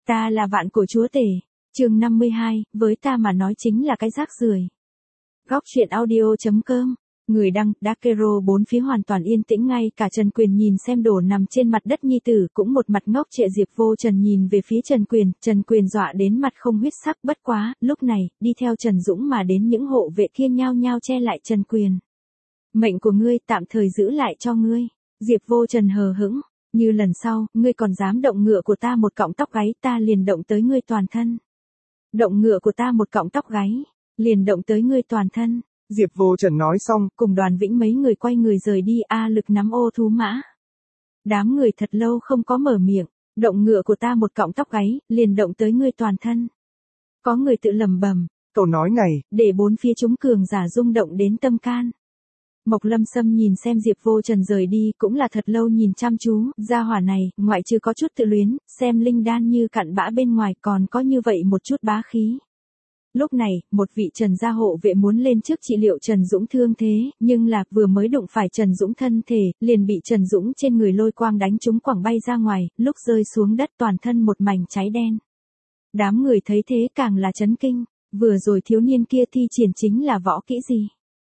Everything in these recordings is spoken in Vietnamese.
Ta là vạn cổ chúa tể. Chương 52, với ta mà nói chính là cái rác rưởi. Góc truyện audio.com. Người đăng, Dakero. Bốn phía hoàn toàn yên tĩnh, ngay cả Trần Quyền nhìn xem đổ nằm trên mặt đất nhi tử cũng một mặt ngốc trệ. Diệp Vô Trần nhìn về phía Trần Quyền dọa đến mặt không huyết sắc. Bất quá, lúc này, đi theo Trần Dũng mà đến những hộ vệ kia nhao nhao che lại Trần Quyền. Mệnh của ngươi tạm thời giữ lại cho ngươi. Diệp Vô Trần hờ hững, như lần sau, ngươi còn dám động ngựa của ta một cọng tóc gáy, ta liền động tới ngươi toàn thân. Động ngựa của ta một cọng tóc gáy, liền động tới ngươi toàn thân. Diệp Vô Trần nói xong, cùng Đoàn Vĩnh mấy người quay người rời đi. A Lực nắm ô thú mã. Đám người thật lâu không có mở miệng, động ngựa của ta một cọng tóc gáy, liền động tới ngươi toàn thân. Có người tự lẩm bẩm, câu nói này, để bốn phía chúng cường giả rung động đến tâm can. Mộc Lâm Sâm nhìn xem Diệp Vô Trần rời đi cũng là thật lâu nhìn chăm chú, gia hỏa này, ngoại trừ có chút tự luyến, xem linh đan như cặn bã bên ngoài còn có như vậy một chút bá khí. Lúc này, một vị Trần gia hộ vệ muốn lên trước trị liệu Trần Dũng thương thế, nhưng là vừa mới đụng phải Trần Dũng thân thể, liền bị Trần Dũng trên người lôi quang đánh trúng quẳng bay ra ngoài, lúc rơi xuống đất toàn thân một mảnh cháy đen. Đám người thấy thế càng là chấn kinh, vừa rồi thiếu niên kia thi triển chính là võ kỹ gì?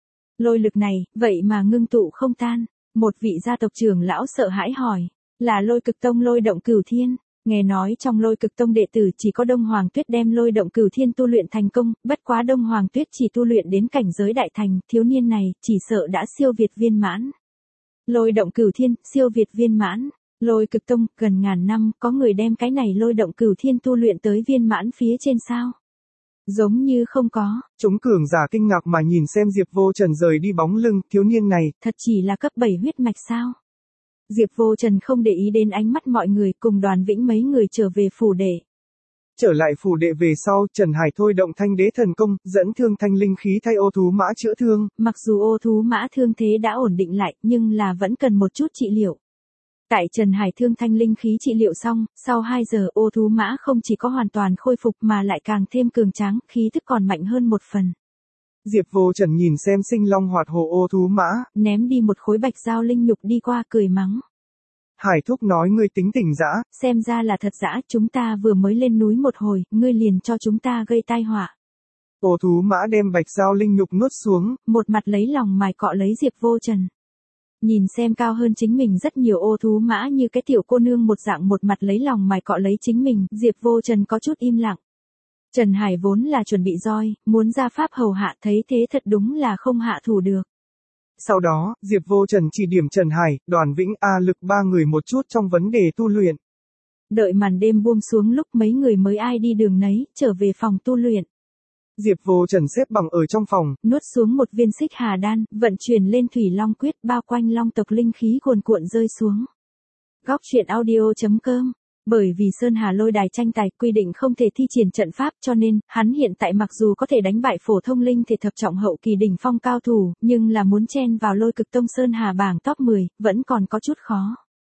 Lôi lực này, vậy mà ngưng tụ không tan. Một vị gia tộc trưởng lão sợ hãi hỏi, là Lôi Cực Tông Lôi Động Cửu Thiên. Nghe nói trong Lôi Cực Tông đệ tử chỉ có Đông Hoàng Tuyết đem Lôi Động Cửu Thiên tu luyện thành công, bất quá Đông Hoàng Tuyết chỉ tu luyện đến cảnh giới đại thành, thiếu niên này chỉ sợ đã siêu việt viên mãn. Lôi Động Cửu Thiên, siêu việt viên mãn. Lôi Cực Tông, gần ngàn năm, có người đem cái này Lôi Động Cửu Thiên tu luyện tới viên mãn phía trên sao? Giống như không có. Chúng cường giả kinh ngạc mà nhìn xem Diệp Vô Trần rời đi bóng lưng, thiếu niên này, thật chỉ là cấp 7 huyết mạch sao? Diệp Vô Trần không để ý đến ánh mắt mọi người, cùng Đoàn Vĩnh mấy người trở về phủ đệ. Trở lại phủ đệ về sau, Trần Hải thôi động Thanh Đế thần công, dẫn thương thanh linh khí thay ô thú mã chữa thương. Mặc dù ô thú mã thương thế đã ổn định lại, nhưng là vẫn cần một chút trị liệu. Tại Trần Hải thương thanh linh khí trị liệu xong, sau 2 giờ ô thú mã không chỉ có hoàn toàn khôi phục mà lại càng thêm cường tráng, khí tức còn mạnh hơn một phần. Diệp Vô Trần nhìn xem sinh long hoạt hổ ô thú mã, ném đi một khối bạch giao linh nhục đi qua cười mắng. Hải thúc nói ngươi tính tình dã. Xem ra là thật dã, chúng ta vừa mới lên núi một hồi, ngươi liền cho chúng ta gây tai họa. Ô thú mã đem bạch giao linh nhục nuốt xuống, một mặt lấy lòng mài cọ lấy Diệp Vô Trần. Nhìn xem cao hơn chính mình rất nhiều ô thú mã như cái tiểu cô nương một dạng một mặt lấy lòng mài cọ lấy chính mình, Diệp Vô Trần có chút im lặng. Trần Hải vốn là chuẩn bị roi, muốn ra pháp hầu hạ, thấy thế thật đúng là không hạ thủ được. Sau đó, Diệp Vô Trần chỉ điểm Trần Hải, Đoàn Vĩnh, A Lực ba người một chút trong vấn đề tu luyện. Đợi màn đêm buông xuống lúc mấy người mới ai đi đường nấy, trở về phòng tu luyện. Diệp Vô Trần xếp bằng ở trong phòng, nuốt xuống một viên xích hà đan, vận chuyển lên thủy long quyết, bao quanh long tộc linh khí cuồn cuộn rơi xuống. Góc truyện audio.com. Bởi vì Sơn Hà Lôi Đài tranh tài quy định không thể thi triển trận pháp, cho nên hắn hiện tại mặc dù có thể đánh bại phổ thông linh thể thập trọng hậu kỳ đỉnh phong cao thủ, nhưng là muốn chen vào Lôi Cực Tông Sơn Hà bảng top 10, vẫn còn có chút khó.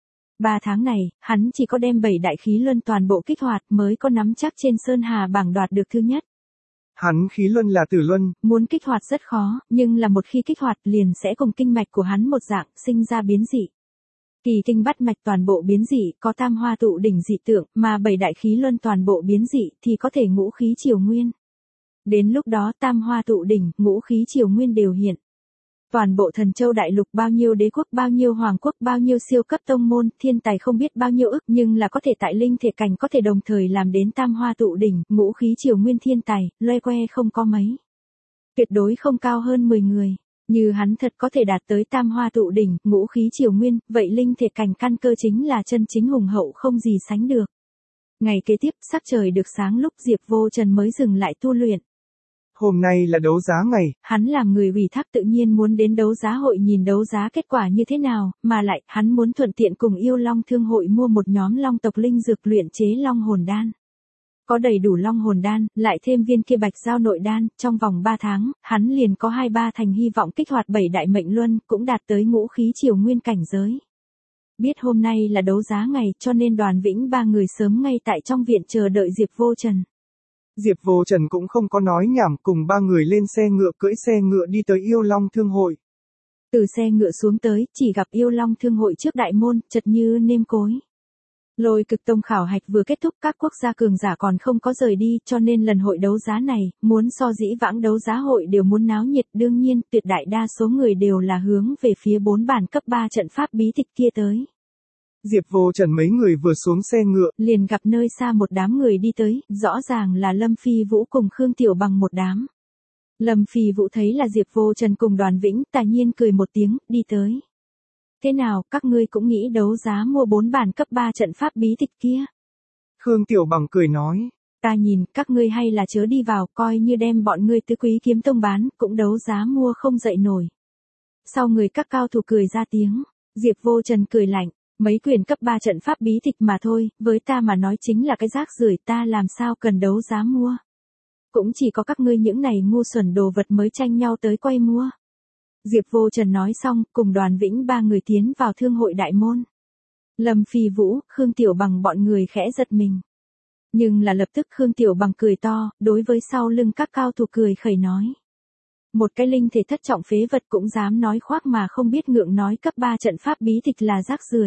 3 tháng này, hắn chỉ có đem 7 đại khí luân toàn bộ kích hoạt mới có nắm chắc trên Sơn Hà bảng đoạt được thứ nhất. Hắn khí luân là tử luân, muốn kích hoạt rất khó, nhưng là một khi kích hoạt liền sẽ cùng kinh mạch của hắn một dạng, sinh ra biến dị. Kỳ kinh bắt mạch toàn bộ biến dị, có tam hoa tụ đỉnh dị tượng, mà 7 đại khí luân toàn bộ biến dị thì có thể ngũ khí triều nguyên. Đến lúc đó tam hoa tụ đỉnh, ngũ khí triều nguyên đều hiện. Toàn bộ Thần Châu đại lục bao nhiêu đế quốc, bao nhiêu hoàng quốc, bao nhiêu siêu cấp tông môn, thiên tài không biết bao nhiêu ức, nhưng là có thể tại linh thể cảnh có thể đồng thời làm đến tam hoa tụ đỉnh, ngũ khí triều nguyên thiên tài, loe que không có mấy. Tuyệt đối không cao hơn 10 người. Như hắn thật có thể đạt tới tam hoa tụ đỉnh, ngũ khí triều nguyên, vậy linh thể cảnh căn cơ chính là chân chính hùng hậu không gì sánh được. Ngày kế tiếp, sắc trời được sáng lúc Diệp Vô Trần mới dừng lại tu luyện. Hôm nay là đấu giá ngày. Hắn làm người ủy thác tự nhiên muốn đến đấu giá hội nhìn đấu giá kết quả như thế nào, mà lại, hắn muốn thuận tiện cùng Yêu Long Thương hội mua một nhóm long tộc linh dược luyện chế long hồn đan. Có đầy đủ long hồn đan, lại thêm viên kia bạch giao nội đan, trong vòng 3 tháng, hắn liền có 2-3 thành hy vọng kích hoạt 7 đại mệnh luân, cũng đạt tới ngũ khí triều nguyên cảnh giới. Biết hôm nay là đấu giá ngày, cho nên Đoàn Vĩnh ba người sớm ngay tại trong viện chờ đợi Diệp Vô Trần. Diệp Vô Trần cũng không có nói nhảm, cùng 3 người lên xe ngựa, cưỡi xe ngựa đi tới Yêu Long Thương hội. Từ xe ngựa xuống tới, chỉ gặp Yêu Long Thương hội trước đại môn, chật như nêm cối. Lôi Cực Tông khảo hạch vừa kết thúc, các quốc gia cường giả còn không có rời đi, cho nên lần hội đấu giá này, muốn so dĩ vãng đấu giá hội đều muốn náo nhiệt, đương nhiên, tuyệt đại đa số người đều là hướng về phía 4 bản cấp 3 trận pháp bí tịch kia tới. Diệp Vô Trần mấy người vừa xuống xe ngựa, liền gặp nơi xa một đám người đi tới, rõ ràng là Lâm Phi Vũ cùng Khương Tiểu Bằng một đám. Lâm Phi Vũ thấy là Diệp Vô Trần cùng Đoàn Vĩnh, tài nhiên cười một tiếng, đi tới. Thế nào, các ngươi cũng nghĩ đấu giá mua 4 bản cấp 3 trận pháp bí tịch kia? Khương Tiểu Bằng cười nói. Ta nhìn, các ngươi hay là chớ đi vào, coi như đem bọn ngươi Tứ Quý Kiếm Tông bán, cũng đấu giá mua không dậy nổi. Sau người các cao thủ cười ra tiếng, Diệp Vô Trần cười lạnh, mấy quyển cấp 3 trận pháp bí tịch mà thôi, với ta mà nói chính là cái rác rưởi, ta làm sao cần đấu giá mua. Cũng chỉ có các ngươi những này ngu xuẩn đồ vật mới tranh nhau tới quay mua. Diệp Vô Trần nói xong, cùng Đoàn Vĩnh 3 người tiến vào thương hội đại môn. Lâm Phi Vũ, Khương Tiểu Bằng bọn người khẽ giật mình. Nhưng là lập tức Khương Tiểu Bằng cười to, đối với sau lưng các cao thủ cười khẩy nói. Một cái linh thể thất trọng phế vật cũng dám nói khoác mà không biết ngượng nói cấp 3 trận pháp bí tịch là rác rưởi.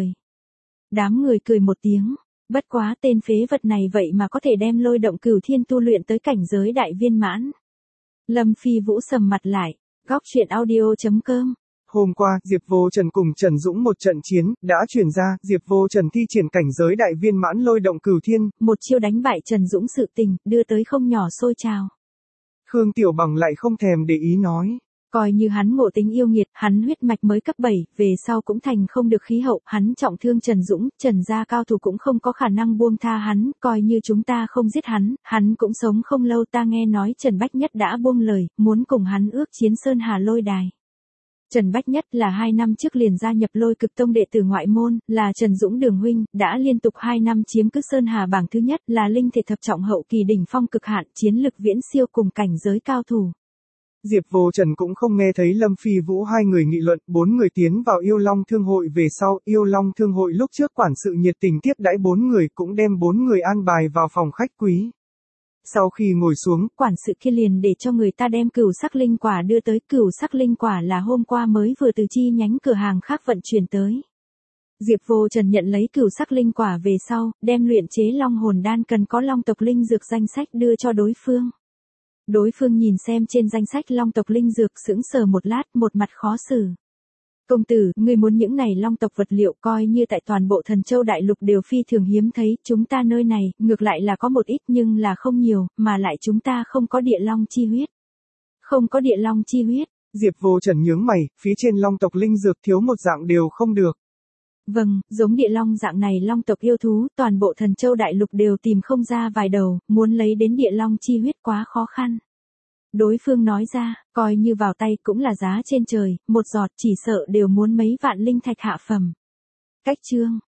Đám người cười một tiếng, bất quá tên phế vật này vậy mà có thể đem Lôi Động Cửu Thiên tu luyện tới cảnh giới đại viên mãn. Lâm Phi Vũ sầm mặt lại, góc truyện audio.com. Hôm qua, Diệp Vô Trần cùng Trần Dũng một trận chiến, đã truyền ra, Diệp Vô Trần thi triển cảnh giới đại viên mãn Lôi Động Cửu Thiên. Một chiêu đánh bại Trần Dũng sự tình, đưa tới không nhỏ xôi trào. Khương Tiểu Bằng lại không thèm để ý nói. Coi như hắn ngộ tính yêu nghiệt, hắn huyết mạch mới cấp 7, về sau cũng thành không được khí hậu, hắn trọng thương Trần Dũng, Trần gia cao thủ cũng không có khả năng buông tha hắn, coi như chúng ta không giết hắn cũng sống không lâu. Ta nghe nói Trần Bách Nhất đã buông lời, muốn cùng hắn ước chiến Sơn Hà Lôi Đài. Trần Bách Nhất là 2 năm trước liền gia nhập Lôi Cực Tông đệ tử ngoại môn, là Trần Dũng đường huynh, đã liên tục 2 năm chiếm cứ Sơn Hà bảng thứ nhất, là linh thể thập trọng hậu kỳ đỉnh phong cực hạn, chiến lực viễn siêu cùng cảnh giới cao thủ. Diệp Vô Trần cũng không nghe thấy Lâm Phi Vũ hai người nghị luận, 4 người tiến vào Yêu Long Thương hội về sau, Yêu Long Thương hội lúc trước quản sự nhiệt tình tiếp đãi 4 người cũng đem 4 người an bài vào phòng khách quý. Sau khi ngồi xuống, quản sự kia liền để cho người ta đem cửu sắc linh quả đưa tới. Cửu sắc linh quả là hôm qua mới vừa từ chi nhánh cửa hàng khác vận chuyển tới. Diệp Vô Trần nhận lấy cửu sắc linh quả về sau, đem luyện chế long hồn đan cần có long tộc linh dược danh sách đưa cho đối phương. Đối phương nhìn xem trên danh sách long tộc linh dược sững sờ một lát, một mặt khó xử. Công tử, ngươi muốn những này long tộc vật liệu coi như tại toàn bộ Thần Châu Đại Lục đều phi thường hiếm thấy, chúng ta nơi này, ngược lại là có một ít nhưng là không nhiều, mà lại chúng ta không có địa long chi huyết. Không có địa long chi huyết. Diệp Vô Trần nhướng mày, phía trên long tộc linh dược thiếu một dạng đều không được. Vâng, giống địa long dạng này long tộc yêu thú, toàn bộ Thần Châu Đại Lục đều tìm không ra vài đầu, muốn lấy đến địa long chi huyết quá khó khăn. Đối phương nói ra, coi như vào tay cũng là giá trên trời, một giọt chỉ sợ đều muốn mấy vạn linh thạch hạ phẩm. Cách chương.